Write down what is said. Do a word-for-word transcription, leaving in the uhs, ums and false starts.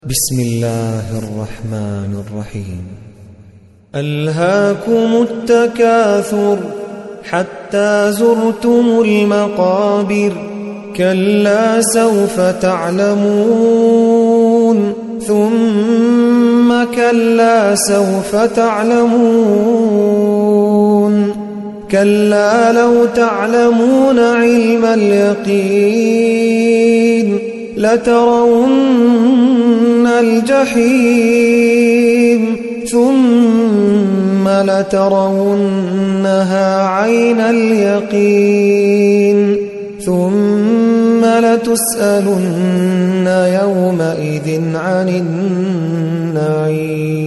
بسم الله الرحمن الرحيم. ألهاكم التكاثر حتى زرتم المقابر، كلا سوف تعلمون ثم كلا سوف تعلمون، كلا لو تعلمون علم اليقين لترون الجحيم ثم لترونها عين اليقين ثم لتسألن يومئذ عن النعيم.